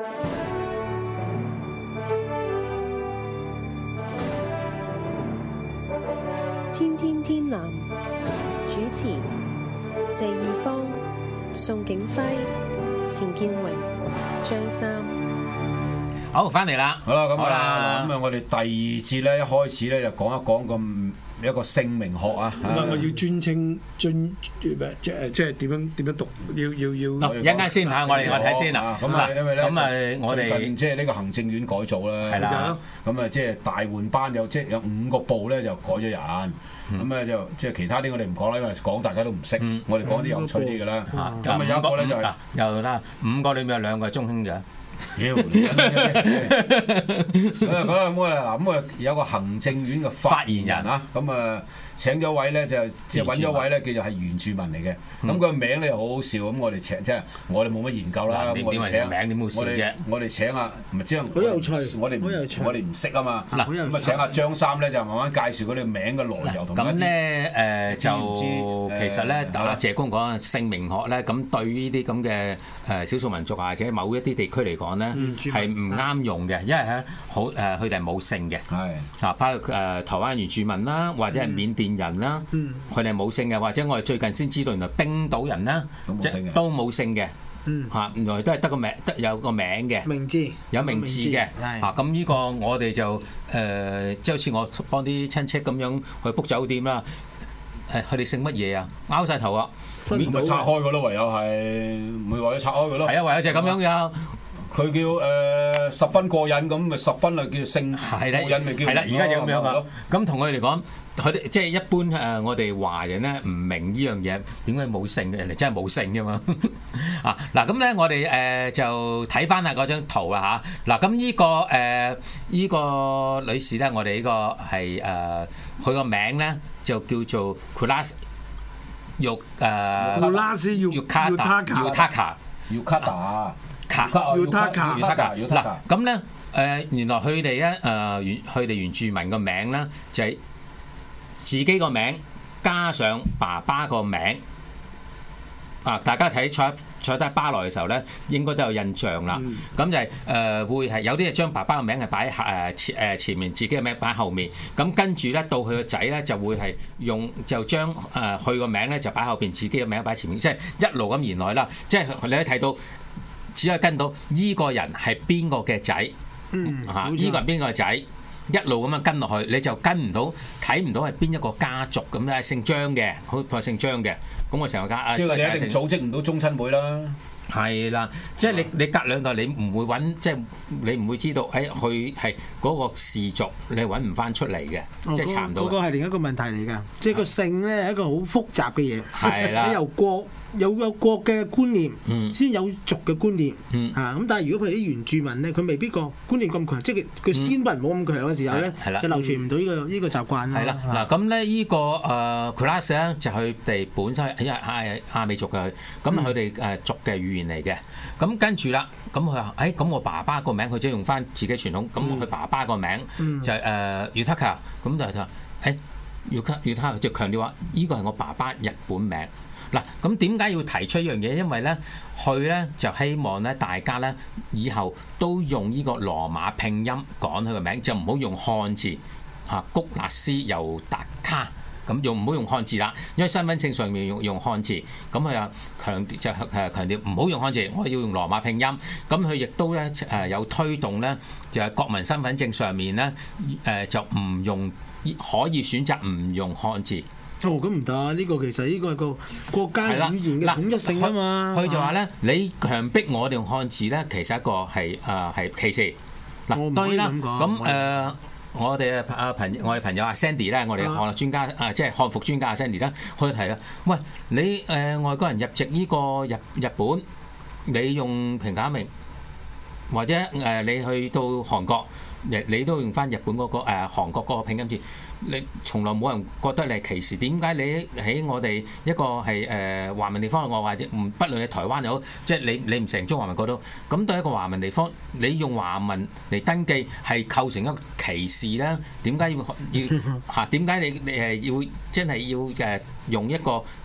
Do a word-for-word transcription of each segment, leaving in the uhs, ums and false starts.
天天天藍主持謝義方、宋景輝、錢建榮、張三。 好，翻嚟啦。 好啦，咁啊，咁啊，我哋第二節咧，一開始咧就講一講咁一個姓名學啊。 咁啊，我要專稱專即係即係點樣點樣讀？要要要。 一陣間先嚇，我哋我睇先啦。 咁啊，因為咧， 咁啊，我哋即係呢個行政院改組啦。 係啦。 咁啊，即係大換班有即係有五個部咧就改咗人。咁咧就即係其他啲我哋唔講啦，因為講大家都唔識。我哋講啲有趣啲嘅啦。咁啊有一個咧就係又啦，五個裏面有兩個係中興嘅。 妖你咁啊咁啊咁啊嗱咁啊有個行政院嘅發言人啊，咁啊請咗位咧就即係揾咗位咧叫做係原住民嚟嘅，咁個名咧又好好笑，咁我哋請即係我哋冇乜研究啦，咁我哋請名點會笑啫？ 我哋請啊唔係即係好有趣， 我哋我哋唔識啊嘛， 嗱咁啊請阿張三咧就慢慢介紹嗰啲名嘅來由同咁咧誒就其實咧阿謝公講姓名學咧，咁對於呢啲咁嘅誒少數民族或者某一啲地區嚟講咧係唔啱用嘅，因為咧好誒佢哋係冇姓嘅，係啊包括誒台灣原住民啦，或者係緬甸人啦，佢哋冇姓嘅，或者我哋最近先知道原來冰島人啦，即係都冇姓嘅，嚇原來都係得個名，得有個名嘅名字， 有名字嘅，嚇咁呢個我哋就誒即係好似我幫啲親戚咁樣去 book 酒店啦，誒佢哋姓乜嘢啊？拗晒頭啊！ 咁咪拆開佢咯，唯有係唔會為咗拆開佢咯。 係啊，唯有就係咁樣㗎。 佢叫誒、呃、十分過癮咁，咪十分啊叫姓過癮咪叫。 係啦，而家就咁樣啊。咁同佢哋講，佢哋即係一般誒、呃，我哋華人咧唔明呢樣嘢，點解冇姓嘅？人哋真係冇姓㗎嘛。啊嗱，咁咧我哋誒、呃、就睇翻下嗰張圖啦嚇。嗱、啊，咁呢、這個誒依、呃這個女士咧，我哋呢個係誒佢個名咧就叫做 Kulas 玉誒 Kulas Yutaka Yutaka。 要他卡， 要他卡，要他卡。嗱咁咧，誒原來佢哋咧誒原佢哋原住民個名咧就係自己個名加上爸爸個名。啊！大家睇坐坐低巴來嘅時候咧，應該都有印象啦。咁、嗯、就係、是、誒、呃、會係有啲係將爸爸嘅名係擺喺誒前誒前面，自己嘅名擺喺後面。咁跟住咧到佢個仔咧就會係用就將誒佢個名咧就擺後邊，自己嘅名擺喺前面，即係一路咁延來啦。即係你可以睇到。只可以跟到依個人係邊個嘅仔，嚇依個係邊個嘅仔，一路咁樣跟落去，你就跟唔到，睇唔到係邊一個家族咁咧，姓張嘅，好似姓張嘅，咁我成個家， 即係你一定組織唔到宗親會啦。 係啦，即係你你隔兩代你唔會揾，即係你唔會知道，誒佢係嗰個氏族，你揾唔翻出嚟嘅， 哦、 即係查唔到。 嗰個係另一個問題嚟㗎，即係個姓咧係一個好複雜嘅嘢。 係啦， 你由國有有國嘅觀念，先、嗯、有族嘅觀念。 嗯， 咁、啊，但係如果譬如啲原住民咧，佢未必個觀念咁強，即係佢先民冇咁強嘅時候咧，就流傳唔到呢個呢個習慣啦。 係啦，嗱咁咧呢個誒 Kulas 咧就佢哋本身係係亞美族嘅，咁佢哋誒族嘅語言嚟嘅。咁跟住啦，咁佢話誒咁我爸爸個名佢即係用翻自己傳統，咁佢爸爸個名就係誒 Yutaka，咁就係話誒 Yutaka Yutaka 就強調話呢個係我爸爸日本名。嗱，咁點解要提出一樣嘢？因為咧，佢咧就希望咧，大家咧以後都用呢個羅馬拼音講佢個名，就唔好用漢字啊，谷勒斯尤達卡咁用，唔好用漢字啦。因為身份證上面用用漢字，咁佢又強就誒強調唔好用漢字，我要用羅馬拼音。咁佢亦都咧誒有推動咧，就係國民身份證上面咧誒就唔用，可以選擇唔用漢字。 哦，咁唔得，呢個其實呢個係個國家語言嘅統一性啊嘛。 佢就話咧，你強迫我哋用漢字咧，其實一個係誒係歧視。嗱，當然啦，咁誒、呃、我哋啊朋我哋朋友阿 Sandy 咧，我哋漢學專家啊、呃，即係漢服專家阿 Sandy 咧，佢提啊，喂，你誒、呃、外國人入籍呢個日日本，你用平假名，或者誒、呃、你去到韓國，你你都用翻日本嗰、那個誒、呃、韓國嗰個拼音字。你從來冇人覺得你係歧視，點解你喺我哋一個係誒華文地方，我或者唔不論你台灣又好，即係你你唔成中華民國都，咁對一個華文地方，你用華文嚟登記係構成一個歧視啦？點解要要嚇？點解你你誒要真係要誒用一個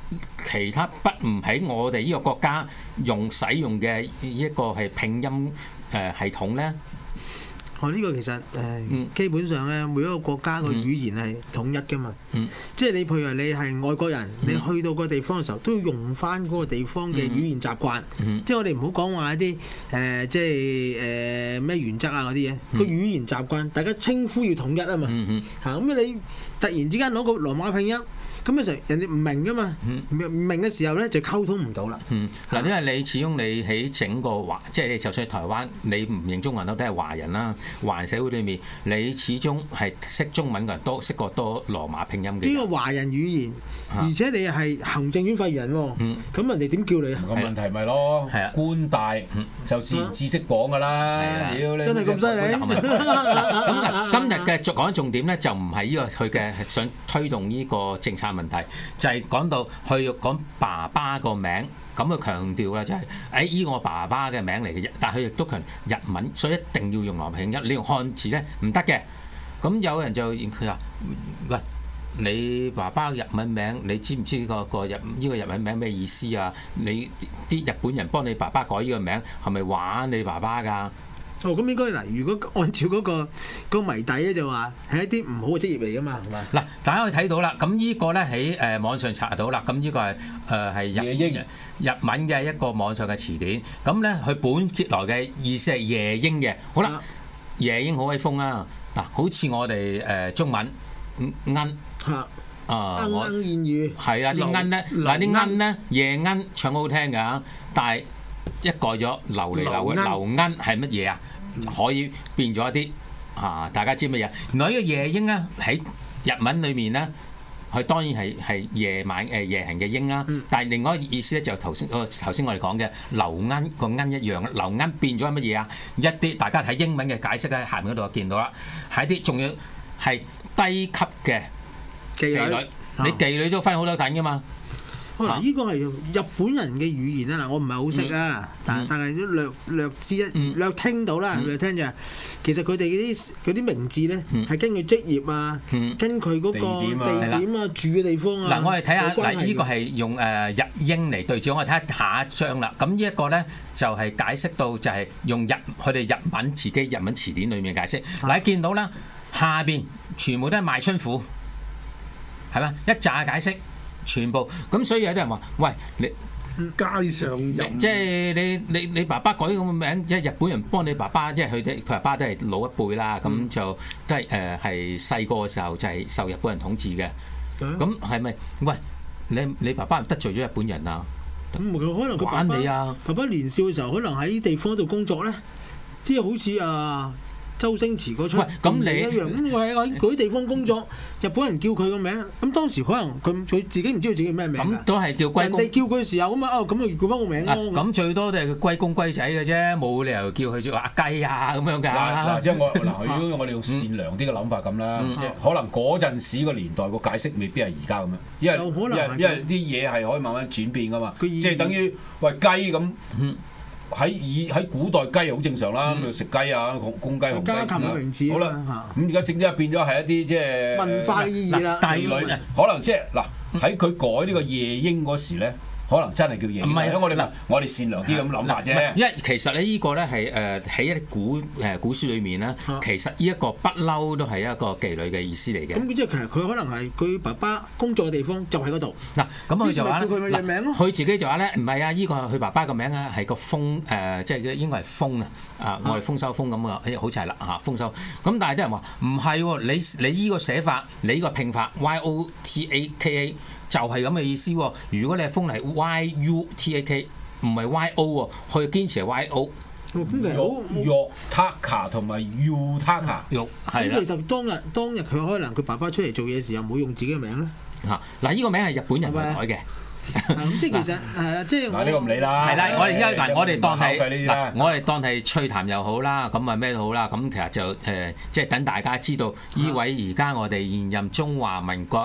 其他不唔喺我哋呢個國家用使用嘅一個係拼音誒系統咧？ 哦，呢個其實誒、呃嗯、基本上咧，每一個國家個語言係統一㗎嘛。嗯、即係你譬如你係外國人，嗯、你去到個地方嘅時候，都要用翻嗰個地方嘅語言習慣。嗯、即係我哋唔好講話一啲誒、呃，即係誒咩原則啊嗰啲嘢。個、嗯、語言習慣，大家稱呼要統一啊嘛。嚇咁、嗯嗯、你突然之間攞個羅馬拼音。咁嘅時候，人哋唔明噶嘛，唔、嗯、明嘅時候咧就溝通唔到啦。嗯，嗱， 因為你始終你喺整個華，即係你就算喺台灣，你唔認中文都都係華人啦。華人社會裏面，你始終係識中文嘅人多，識過多羅馬拼音嘅。呢個華人語言，而且你係行政院發言人喎。嗯，咁人哋點叫你啊？ 個問題咪咯，係啊，官大就自然知識廣噶啦。 屌你，真係咁犀利。 咁今日嘅講重點咧，就唔係呢個佢嘅想推動呢個政策。問題就係講到佢要講爸爸個名，咁佢強調啦，就係誒依我爸爸嘅名嚟嘅，但係佢亦都強日文，所以一定要用羅馬拼音，你用漢字咧唔得嘅。咁有人就佢話：喂，你爸爸日文名，你知唔知個個日呢個日文名咩意思啊？你啲日本人幫你爸爸改呢個名，係咪玩你爸爸㗎？ 哦，咁應該嗱，如果按照嗰、那個嗰、那個謎底咧，就話係一啲唔好嘅職業嚟噶嘛，係嘛？嗱， 大家可以睇到啦，咁呢個咧喺誒網上查到啦，咁呢個係誒係日英日文嘅一個網上嘅詞典，咁咧佢本結來嘅意思係夜鷹嘅。好啦，夜鷹好威風啊！嗱，好似我哋誒、呃、中文鶯嚇啊， 鶯鶯燕語係啊，啲鶯咧嗱啲鶯咧夜鶯唱好聽㗎，但係一改咗流嚟流嘅流鶯係乜嘢啊？可以變咗一啲啊！大家知乜嘢？原來呢個夜鷹咧喺日文裏面咧，佢當然係係夜晚誒夜行嘅鷹啦。但係另外一個意思咧就頭先頭先我哋講嘅流鶯個鶯一樣，流鶯變咗係乜嘢啊？一啲大家睇英文嘅解釋咧，下面嗰度就見到啦，係啲仲要係低級嘅妓女，妓女你妓女都分好多等噶嘛。 嗱，呢個係日本人嘅語言啊！嗱，我唔係好識啊，但但係都略略知一略聽到啦，略聽就係其實佢哋嗰啲嗰啲名字咧係根據職業啊，跟佢嗰個地點啊、住嘅地方啊。 嗱，我哋睇下嗱，呢個係用誒日英嚟對照，我哋睇下下一張啦。咁呢一個咧就係解釋到就係用日佢哋日文自己日文詞典裡面解釋。嗱，你見到啦，下邊全部都係賣春婦，係嘛？一紮解釋。全部咁，所以有啲人話：喂，你街上人， 即係你你你爸爸改咁嘅名，即係日本人幫你爸爸，即係佢哋佢爸爸都係老一輩啦，咁、嗯、就都係誒係細個嘅時候就係受日本人統治嘅。咁係咪？喂，你你爸爸得罪咗日本人啊？ 咁可能佢爸爸你啊，爸爸年少嘅時候可能喺地方度工作咧，即係好似啊。周星馳嗰出咁你一樣咁，我喺喺嗰啲地方工作，日本人叫佢個名，咁當時可能佢佢自己唔知道自己咩名， 咁都係叫龜公。人哋叫佢嘅時候咁啊，哦咁啊叫翻個名咯。 咁最多都係佢龜公龜仔嘅啫，冇理由叫佢做阿雞啊咁樣㗎。 嗱，即係我嗱，如果我哋用善良啲嘅諗法咁啦，即係可能嗰陣時個年代個解釋未必係而家咁樣，因為因為因為啲嘢係可以慢慢轉變㗎嘛，即係等於喂雞咁。喺以喺古代雞好正常啦，咁食雞啊，公雞紅雞家禽嘅名字好啦，咁而家整咗變咗係一啲即係文化意義啦。 妓女可能即係嗱喺佢改呢個夜鷹嗰時咧，可能真係叫夜鷹。唔係，我哋嗱我哋善良啲咁諗法啫。 因為其實咧呢個咧係誒喺一啲古誒古書裏面咧，其實呢一個不嬲都係一個妓女嘅意思嚟嘅。 咁即係其實佢可能係佢爸爸工作嘅地方就喺嗰度。嗱， 咁佢就話咧， 佢佢自己就話咧，唔係啊，呢個佢爸爸個名啊係個豐誒，即係應該係豐啊。啊，我哋豐收豐咁啊，好似係啦嚇豐收。咁但係啲人話唔係喎，你你依個寫法，你呢個拼法 Y O T A K A 就係咁嘅意思喎。如果你係豐係 Y U T A K， 唔係 Y O 喎，佢堅持係 Y O。 肉 Taka 同埋 Utaka 肉係啦。 咁其實當日當日佢可能佢爸爸出嚟做嘢嘅時候冇用自己嘅名咧。 嚇嗱，呢個名係日本人去改嘅。 咁即係其實係啊，即係嗱呢個唔理啦。 係啦，我哋而家嗱，我哋當係嗱，我哋當係趣談又好啦，咁啊咩都好啦。咁其實就誒，即係等大家知道呢位而家我哋現任中華民國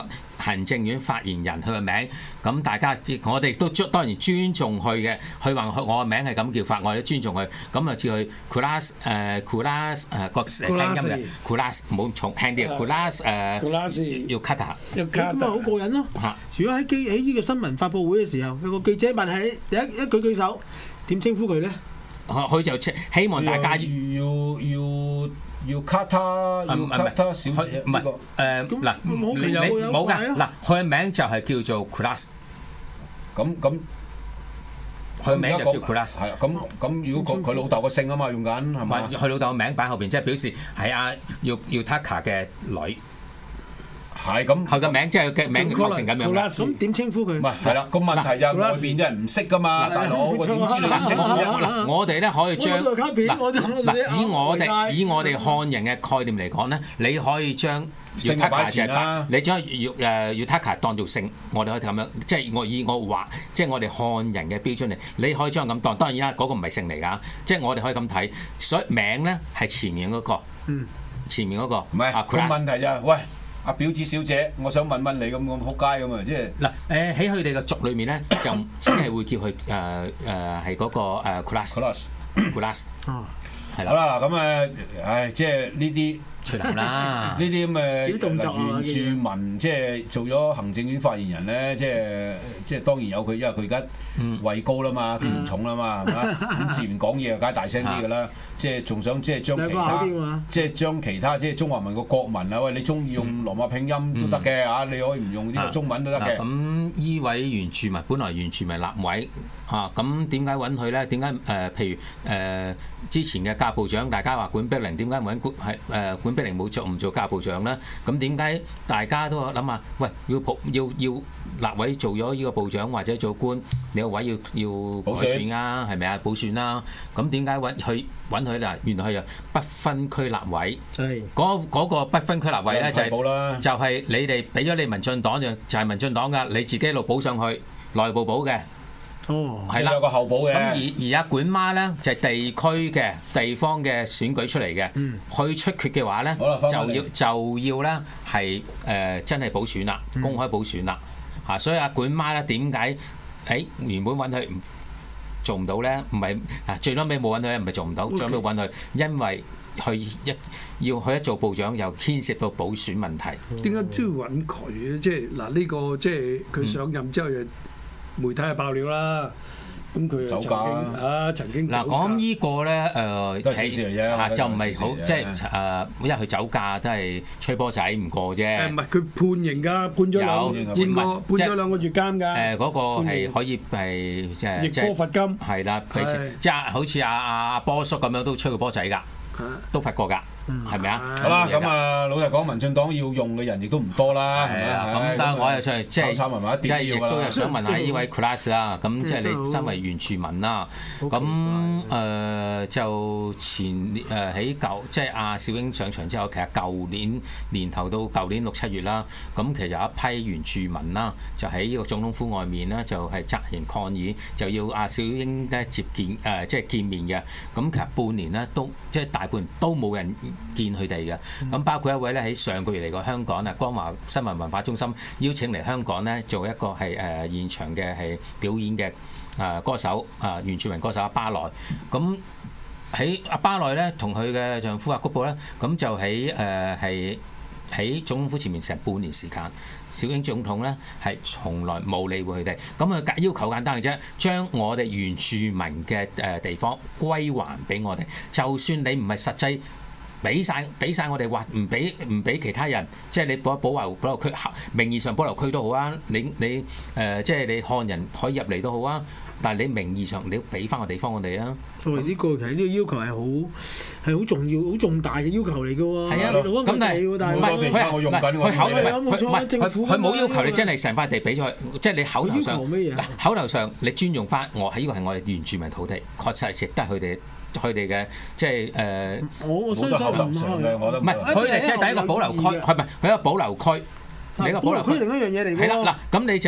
行政院發言人佢個名，咁大家我哋都當然尊重佢嘅，佢話我個名係咁叫法，我哋都尊重佢，咁啊叫佢 Kulas 誒 Kulas 誒個拼音嘅 Kulas 冇重輕啲 Kulas 誒要 cut 下， 咁咪好過癮咯。如果喺記喺呢個新聞發佈會嘅時候，有個記者問係第一一舉舉手，點稱呼佢咧？ 佢就希望大家要要要 cut 他，要 cut 他小姐。唔係誒嗱，你冇㗎嗱，佢嘅名就係叫做 Kulas。咁咁，佢名就叫 Kulas。係啊，咁咁如果佢佢老豆個姓啊嘛，用緊係咪？佢老豆個名擺後邊，即係表示係阿要要 Taka 嘅女。係咁，佢個名即係嘅名確成咁樣啦。 咁點稱呼佢？ 唔係係啦，個問題就係外邊啲人唔識噶嘛，大佬我點知你唔識嗱，我哋咧可以將嗱以我哋以我哋漢人嘅概念嚟講咧，你可以將姓擺前啦， 你將要誒要 Taka 當做姓，我哋可以咁樣，即係我以我話，即係我哋漢人嘅標準嚟，你可以將咁當。當然啦，嗰個唔係姓嚟㗎，即係我哋可以咁睇。所以名咧係前面嗰個，前面嗰個唔係個問題就係喂。阿表子小姐，我想問問你咁咁撲街咁啊，即係嗱誒喺佢哋嘅族裏面咧，就只係會叫佢誒誒係嗰個誒 Kulas，Kulas 哦，係啦。好啦，咁誒，唉，即係呢啲隨能啦， 呢啲咁嘅小動作啊， 原住民即係做咗行政院發言人咧，即係即係當然有佢，因為佢而家位高啦嘛，權重啦嘛，係咪？咁自然講嘢又梗係大聲啲㗎啦。即係仲想即係將其他，即係將其他即係中華民國國民啊！喂，你中意用羅馬拼音都得嘅嚇，你可以唔用呢個中文都得嘅。 咁依位原住民本來原住民立委嚇，咁點解揾佢咧？點解誒？譬如誒之前嘅教部長，大家話管碧玲，點解揾管係誒管碧玲冇做唔做教部長咧？咁點解大家都諗下？喂，要要要立委做咗呢個部長或者做官，你個位要要改選啊？係咪啊？補選啦。咁點解揾佢揾佢？嗱，原來係不分區立委，嗰嗰個不分區立委咧就係就係你哋俾咗你民進黨就就係民進黨噶，你自己一路補上去，內部補嘅， 哦，係啦，有個後補嘅。咁而而家管媽咧就係地區嘅地方嘅選舉出嚟嘅，去出缺嘅話咧就要就要咧係誒真係補選啦，公開補選啦嚇，所以阿管媽咧點解誒原本揾佢做唔到咧，唔係啊，最撚尾冇揾佢，唔係做唔到，最撚尾揾佢，因為佢一要佢一做部長，又牽涉到補選問題。 點解都要揾佢咧？即係嗱，呢個即係佢上任之後，就媒體係爆料啦。咁佢走假啊，曾經嗱講呢個咧誒， 都係小事嚟啫， 嚇就唔係好即係誒，因為佢酒駕都係吹波仔唔過啫。 誒唔係佢判刑㗎，判咗兩判個判咗兩個月監㗎。 誒嗰個係可以係即係易科罰金。 係啦，即係好似阿阿阿波叔咁樣都吹過波仔㗎，都罰過㗎。係咪啊？ 好啦，咁啊，老實講，民進黨要用嘅人亦都唔多啦，係咪？ 咁但係我又想即係即係亦都有想問下呢位 Kulas 啦。咁即係你身為原住民啦，咁誒就前誒喺舊即係阿小英上場之後，其實舊年年頭到舊年六七月啦，咁其實有一批原住民啦，就喺呢個總統府外面咧，就係紮營抗議，就要阿小英咧接見誒即係見面嘅。咁其實半年咧都即係大半年都冇人見佢哋嘅，咁包括一位咧喺上個月嚟過香港啊，光華新聞文化中心邀請嚟香港咧做一個係誒、呃、現場嘅係表演嘅啊、呃、歌手啊、呃、原住民歌手阿巴萊，咁喺阿巴萊咧同佢嘅丈夫阿谷布咧，咁就喺誒係喺總統府前面成半年時間，小英總統咧係從來冇理會佢哋，咁佢要求簡單嘅啫，將我哋原住民嘅誒地方歸還俾我哋，就算你唔係實際俾晒俾曬我哋，或唔俾唔俾其他人，即係你保保留保留區，名義上保留區都好啊，你你誒、呃、即係你漢人可以入嚟都好啊。但係你名義上你要俾翻個地方我哋啊！ 喂，呢個其實呢個要求係好係好重要、好重大嘅要求嚟㗎喎。 係啊，咁但係唔係佢佢口唔係佢佢冇要求你真係成塊地俾咗佢，即係你口頭上嗱口頭上你專用翻我喺呢個係我哋原住民土地，確實亦都係佢哋佢哋嘅即係誒。 我我相信唔係， 唔係佢哋即係第一個保留區，係咪佢一個保留區？你個保留區另一樣嘢嚟㗎。 係啦，嗱咁你就係。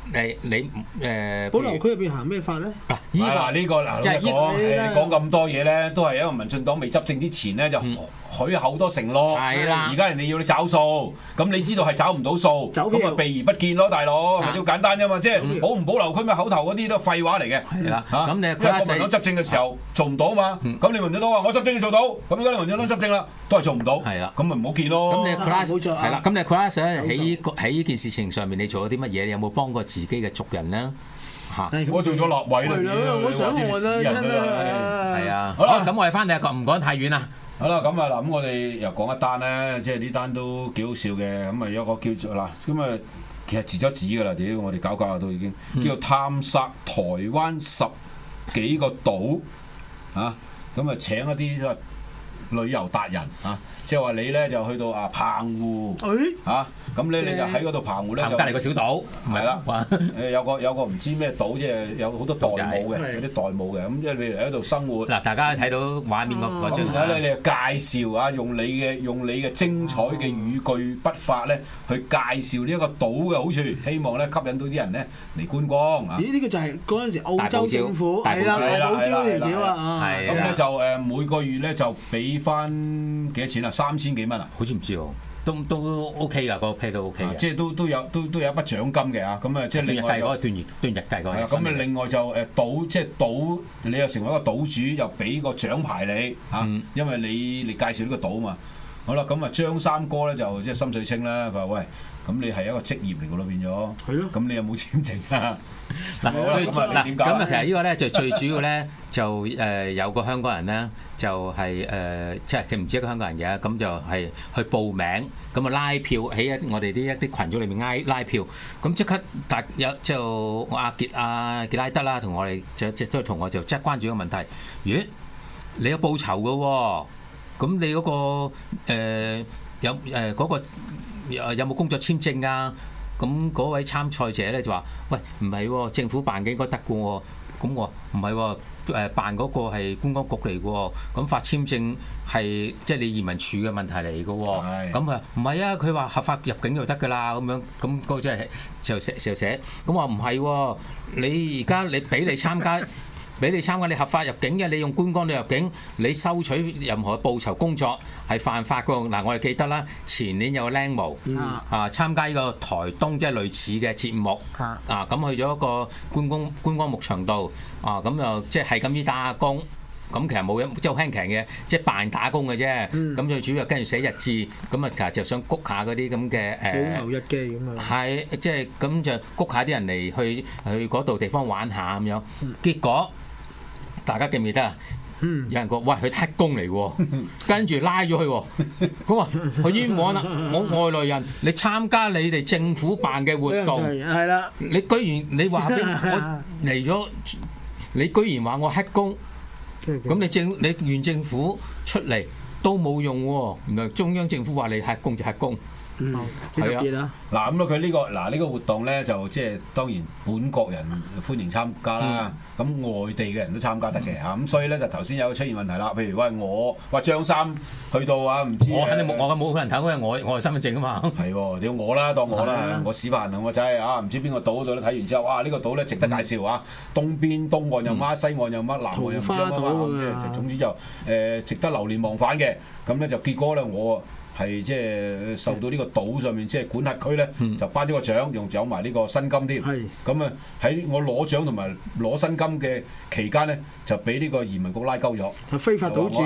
誒你誒保留區入邊行咩法咧？ 嗱，依嗱呢個嗱， 即係你講你講咁多嘢咧，都係因為民進黨未執政之前咧就許口多承諾， 係啦。 而家人哋要你找數，咁你知道係找唔到數，咁咪避而不見咯，大佬，咪好簡單啫嘛，即係保唔保留區咪口頭嗰啲都廢話嚟嘅。 係啦， 嚇， 咁你因為國民黨執政嘅時候做唔到嘛，咁你民進黨話我執政要做到，咁而家你民進黨執政啦，都係做唔到， 係啦， 咁咪唔好見咯。 咁你 class 冇錯係啦，咁你 class 喺呢個喺呢件事情上面，你做咗啲乜嘢？你有冇幫過自己嘅族人咧？嚇！ 我做咗立委啦， 我想換啦，真係。 係啊， 好啦， 咁我哋翻嚟唔講得太遠啦。 好啦，咁啊嗱，咁我哋又講一單咧，即係呢單都幾好笑嘅，咁啊有個叫做嗱，咁啊其實辭咗職㗎啦，屌我哋搞搞下都已經叫做探索台灣十幾個島啊，咁啊請一啲旅遊達人啊，即係話你咧就去到啊澎湖啊，咁咧你就喺嗰度澎湖咧就隔離個小島， 係啦，誒有個有個唔知咩島，即係有好多代母嘅，有啲代母嘅，咁即係你嚟喺度生活。嗱， 大家睇到畫面嗰嗰張， 咁睇咧，你介紹啊，用你嘅用你嘅精彩嘅語句筆法咧，去介紹呢一個島嘅好處，希望咧吸引到啲人咧嚟觀光啊！ 咦？呢個就係嗰陣時澳洲政府係啦，大堡礁條橋啊！ 咁咧就誒每個月咧就俾翻幾多錢啊？三千幾蚊啊？ 好似唔知喎。都都 OK 㗎，個 pay 都 OK 嘅， 即係都都有都都有一筆獎金嘅啊！咁啊，即係另外嗰段日段日計嗰個。 咁啊，另外就誒賭，即係賭，你又成為一個賭主，又俾個獎牌你嚇，因為你你介紹呢個賭嘛。好啦，咁啊張三哥咧就即係心水清啦，佢話喂，咁你係一個職業嚟㗎咯，變咗。係咯。咁你有冇簽證啊？ 嗱，最嗱咁啊，其實呢個咧就最主要咧就誒有個香港人咧就係誒即係佢唔止一個香港人嘅，咁就係去報名，咁啊拉票喺一我哋啲一啲群組裏面拉拉票，咁即刻大有就阿傑阿傑拉德啦，同我哋就即都同我就即係關注個問題，咦？你有報酬嘅喎，咁你嗰個誒有誒嗰個有有冇工作簽證啊？咁嗰位參賽者咧就話：喂，唔係喎，政府辦嘅應該得嘅喎。咁我唔係喎，誒辦嗰個係觀光局嚟嘅喎。咁發簽證係即係你移民署嘅問題嚟嘅喎。咁啊唔係啊，佢話合法入境就得㗎啦。咁樣咁嗰個真係就寫就寫。咁話唔係喎，你而家你俾你參加。俾你參加，你合法入境嘅，你用觀光旅入境，你收取任何報酬工作係犯法㗎。嗱，我哋記得啦，前年有個僆模、嗯、啊參加呢個台東即係類似嘅節目啊，咁去咗一個觀光觀光牧場度啊，咁就即係咁依打工，咁其實冇嘢，即係好輕鬆嘅，即係扮打工嘅啫。咁、嗯、最主要跟住寫日誌，咁啊其實就想谷下嗰啲咁嘅誒保留日記咁啊， 係即係咁就谷下啲人嚟去去嗰度地方玩下咁樣，結果。大家記唔記得啊？嗯、有人講：喂，佢黑工嚟喎，跟住拉咗佢喎。佢話：佢冤枉啦！我外來人，你參加你哋政府辦嘅活動， 係啦。 你居然你話俾我嚟咗，你居然話我黑工，咁你政你縣政府出嚟都冇用喎。原來中央政府話你黑工就黑工。 嗯，係啊。 嗱咁咯，佢呢個嗱呢個活動咧，就即係當然本國人歡迎參加啦。咁、嗯、外地嘅人都參加得嘅嚇。咁、嗯、所以咧就頭先有出現問題啦。譬如喂我話張三去到啊，唔知我肯定冇我冇可能睇，因為我我係身份證啊嘛。係喎，屌我啦，當我啦，啊、我屎飯啊，我仔啊，唔知邊個島度咧睇完之後，哇！呢、呢個島咧值得介紹啊。東邊東岸又乜，西岸又乜，南岸又唔知乜乜，即係總之就誒、呃、值得流連忘返嘅。咁咧就結果咧我。係即係受到呢個島上面即係管轄區咧，就頒咗個獎，用有埋呢個薪金添。咁啊喺我攞獎同埋攞薪金嘅期間咧，就俾呢個移民局拉鳩咗。 係非法島主。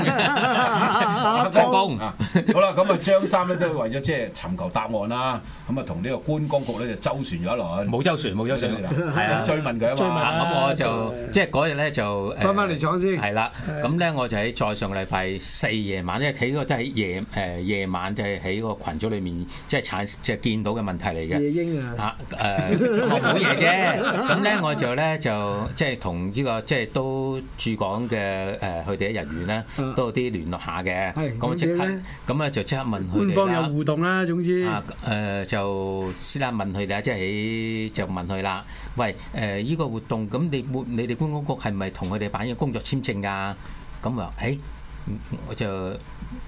黑工啊！好啦，咁啊張三咧都為咗即係尋求答案啦，咁啊同呢個觀光局咧就周旋咗一輪。冇周旋，冇周旋，係啊，追問佢啊嘛。咁我就即係嗰日咧就翻返嚟廠先。 係啦，咁咧我就喺再上個禮拜四夜晚，因為睇嗰個都喺夜誒。夜晚就係喺個群組裏面，即係產即係見到嘅問題嚟嘅。 夜鷹啊！ 嚇誒，我冇嘢啫。咁咧我就咧就即係同呢個即係都駐港嘅誒佢哋嘅人員咧都有啲聯絡下嘅。係。咁即刻咁咧就即刻問佢哋啦。官方有互動啦，總之。啊誒就先啦問佢哋啦，即係喺就問佢啦。喂誒依個活動咁你會你哋觀光局係咪同佢哋辦嘅工作簽證㗎？咁話誒我就。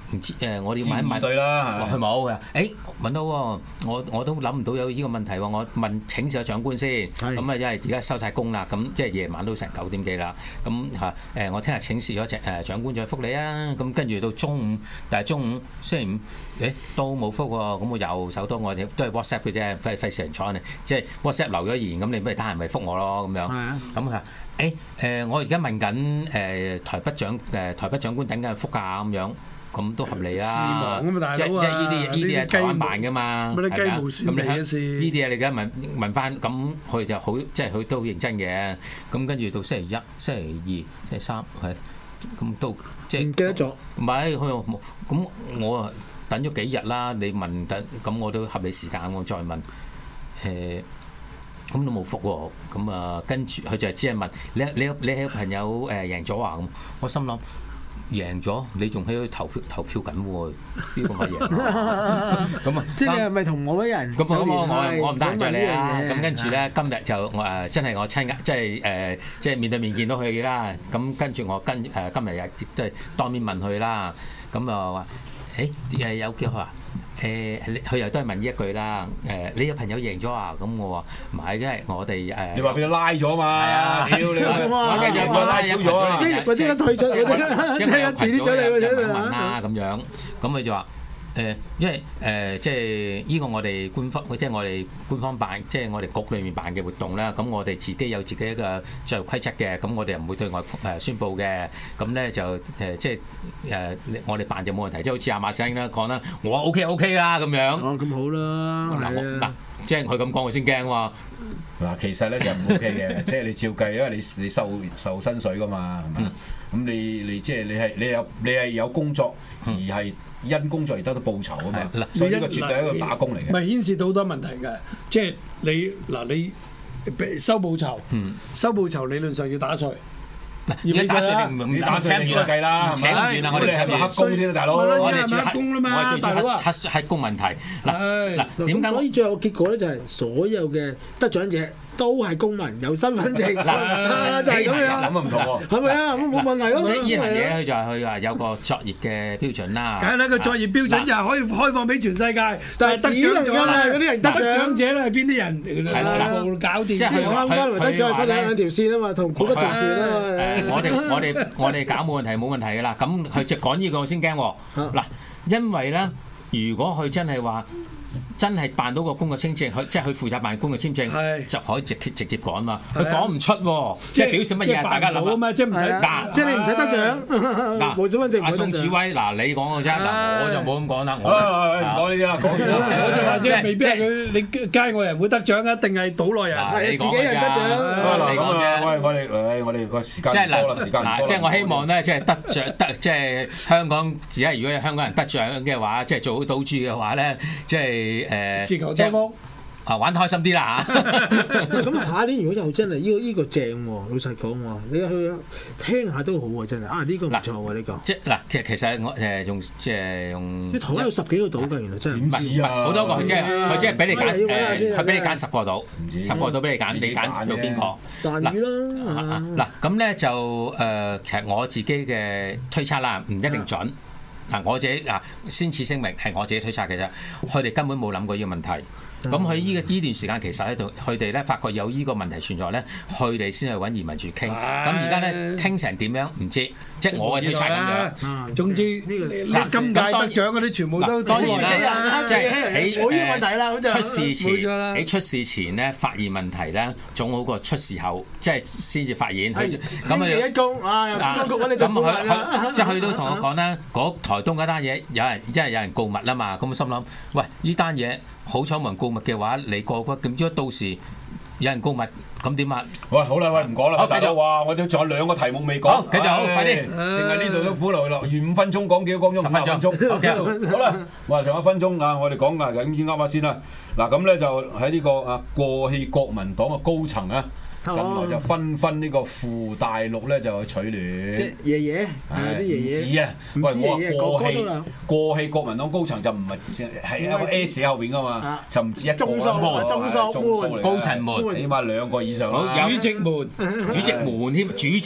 唔知誒，我哋要問一問對啦， 佢冇嘅。誒揾到喎，我我都諗唔到有呢個問題喎。我問請示咗長官先，咁啊因為而家收晒工啦，咁即係夜晚都成九點幾啦。咁嚇誒，我聽日請示咗誒長官再覆你啊。咁跟住到中午，但係中午星期五誒都冇覆喎。咁我又手多，我哋都係 WhatsApp 嘅啫，費費事人睬你。即係 WhatsApp 留咗言，咁你不如得閒咪覆我咯咁樣。咁佢話誒誒，我而家問緊誒台北長誒台北長官等緊覆㗎咁樣。咁都合理啊！ 事忙啊嘛，大佬啊！ 呢啲呢啲係台灣辦㗎嘛， 乜啲雞毛咁蒜皮嘅事。 呢啲嘢你而家問問翻，咁佢就好，即係佢都好認真嘅。咁跟住到星期一、星期二、星期三，係咁都即係唔記得咗。 唔係佢冇，咁我等咗幾日啦。你問等，咁我都合理時間，我再問誒，咁都冇覆喎。咁啊，跟住佢就只係問你你你係朋友誒贏咗啊？咁我心諗。贏咗，你仲喺度投票投票緊喎？呢個乜嘢？咁啊， 即係你係咪同我一人？ 咁我我我唔得閒再你啦。咁跟住咧，今日就我誒真係我親眼，即係誒即係面對面見到佢啦。咁跟住我跟誒今日又即係當面問佢啦。咁啊話誒誒有叫佢話誒，佢又都係問呢一句啦。誒你有朋友贏咗啊？咁我話唔係，因為我哋誒你話俾佢拉咗嘛？係啊， 屌你！我跟住佢拉咗啊！ 我即刻退出，即刻即刻 delete 咗你喎！問啦咁樣，咁佢就話誒，因為誒即係呢個我哋官方，即係我哋官方辦，即係我哋局裏面辦嘅活動啦。咁我哋自己有自己一個作業規則嘅，咁我哋唔會對外誒宣佈嘅。咁咧就誒即係誒我哋辦就冇問題，即係好似阿馬生啦講啦，我 OK OK 啦咁樣。 哦，咁好啦。 嗱嗱，即係佢咁講，我先驚喎。 嗱，其實咧就唔 OK 嘅，即係你照計，因為你你收收薪水噶嘛，係嘛？咁你你即係你係你有你係有工作而係。因工作而得到報酬啊嘛，所以呢個絕對係一個打工嚟嘅。 咪牽涉到好多問題嘅，即係你嗱你收報酬，收報酬理論上要打稅。 而家打稅你唔唔打請唔完計啦，請唔完啦，我哋係咪黑工先啊，大佬？我哋最黑工啦嘛，我哋最黑黑黑工問題。嗱嗱，點解？ 所以最後結果咧就係所有嘅得獎者。都係公民有身份證，嗱就係咁樣， 諗啊唔同喎， 係咪啊？咁冇問題咯。 所以呢樣嘢佢就係佢話有個作業嘅標準啦。 梗係啦，個作業標準就係可以開放俾全世界，但係得獎咗啦，嗰啲人得獎者咧係邊啲人？係啦，冇搞掂。即係佢啱啱咪得獎分兩條線啊嘛，同嗰個同權啊嘛。 我哋我哋我哋搞冇問題冇問題㗎啦。咁佢就講呢個我先驚喎。嗱，因為咧，如果佢真係話。真係辦到個工作簽證，佢即係佢負責辦工作簽證，就可以直直接講嘛。佢講唔出喎，即係表示乜嘢？大家諗啊，即係唔使嗱， 即係你唔使得獎，嗱冇身份證。 阿宋子威，嗱你講嘅啫，嗱我就冇咁講啦。我唔講呢啲啦，講完啦。 我就話即係未必係佢，你街外人會得獎啊，定係島內人係自己人得獎。 你講嘅，喂我哋誒我哋個時間多啦，時間嗱即係我希望咧，即係得獎得即係香港，而家如果有香港人得獎嘅話，即係做到賭注嘅話咧，即係。誒， 自求多福啊，玩開心啲啦嚇！ 咁下年如果又真係呢個呢個正喎，老實講喎，你去聽下都好喎，真係啊呢個唔錯喎呢個。 即嗱，其實其實我誒用即係用。 你台灣有十幾個島㗎，原來真係唔知啊！ 好多個，佢即係佢即係俾你揀誒，佢俾你揀十個島，十個島俾你揀，你揀做邊個？ 彈雨啦嗱咁咧就誒，其實我自己嘅推測啦，唔一定準。嗱，我自己嗱先此聲明係我自己推測嘅啫，佢哋根本冇諗過呢個問題。咁佢依個依段時間其實喺度，佢哋咧發覺有依個問題存在咧，佢哋先去揾移民署傾。咁而家咧傾成點樣唔知，即係我嘅推測咁樣。 總之呢個嗱今屆得獎嗰啲全部都當然啦，即係喺冇呢個問題啦， 出事前喺出事前咧發現問題咧，總好過出事後即係先至發現。佢咁啊一公啊，咁佢佢即係佢都同我講咧，嗰台東嗰單嘢有人因為有人告密啦嘛，咁我心諗喂呢單嘢。好彩冇人告密嘅話，你過骨咁，如果到時有人告密，咁點啊？ 喂，好啦，喂，唔講啦，大家話我哋仲有兩個題目未講， 好，繼續好，快啲， 淨係呢度都本來落預五分鐘講幾多講咗五分鐘，OK，好啦，哇，仲有一分鐘啊，我哋講啊，咁先啱下先啦。嗱，咁咧就喺呢個啊過氣國民黨嘅高層啊。近來就紛紛呢個赴大陸咧就去取暖， 爺爺係啲爺爺。 唔止啊！喂，我話過氣過氣國民黨高層就唔係係一個 S 後邊噶嘛，就唔止一個。 中數門，中數門， 高層門， 起碼兩個以上。 主席門， 主席門添，主席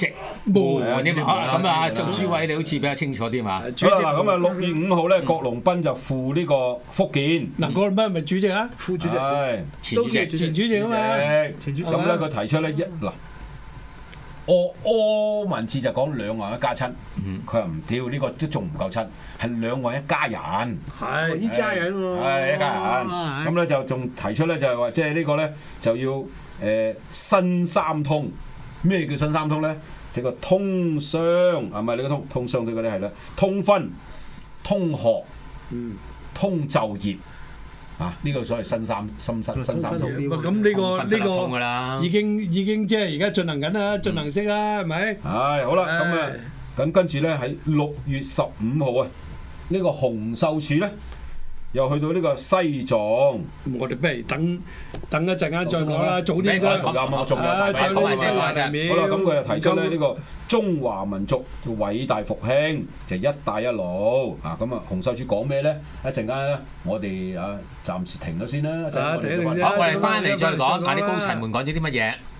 門添啊！咁啊，周書偉你好似比較清楚啲嘛？ 主席嗱，咁啊六月五號咧，郭龍斌就赴呢個福建。 嗱，郭龍斌係咪主席啊？ 副主席， 前主席， 前主席啊嘛。 前主席咁咧，佢提出咧一嗱。柯柯文哲就講兩岸一家親，佢話唔屌呢個都仲唔夠親，係兩岸一家人， 係一家人喎， 係一家人。咁咧就仲提出咧就係話，即係呢個咧就要誒新三通。咩叫新三通咧？即係個通商係咪？呢個通通商對嗰啲係啦，通婚、通學、通就業。啊！呢、這個所謂新三新新新三通， 咁呢、這個呢、這個已經已經即係而家進行緊啦，進行式啦，係咪、嗯？ 係好啦，咁啊，咁跟住咧喺六月十五號啊，呢、這個洪秀柱咧又去到呢個西藏。 我哋不如等等一陣間再講啦，早啲啦。 仲有冇？仲有大把講埋先，好啦，咁佢又提出咧呢個中華民族嘅偉大復興，就係、一帶一路啊！咁啊，洪秀柱講咩咧？一陣間咧，我哋啊暫時停咗先啦。 啊，停一停先。 好，我哋翻嚟再講，睇啲高層們講咗啲乜嘢。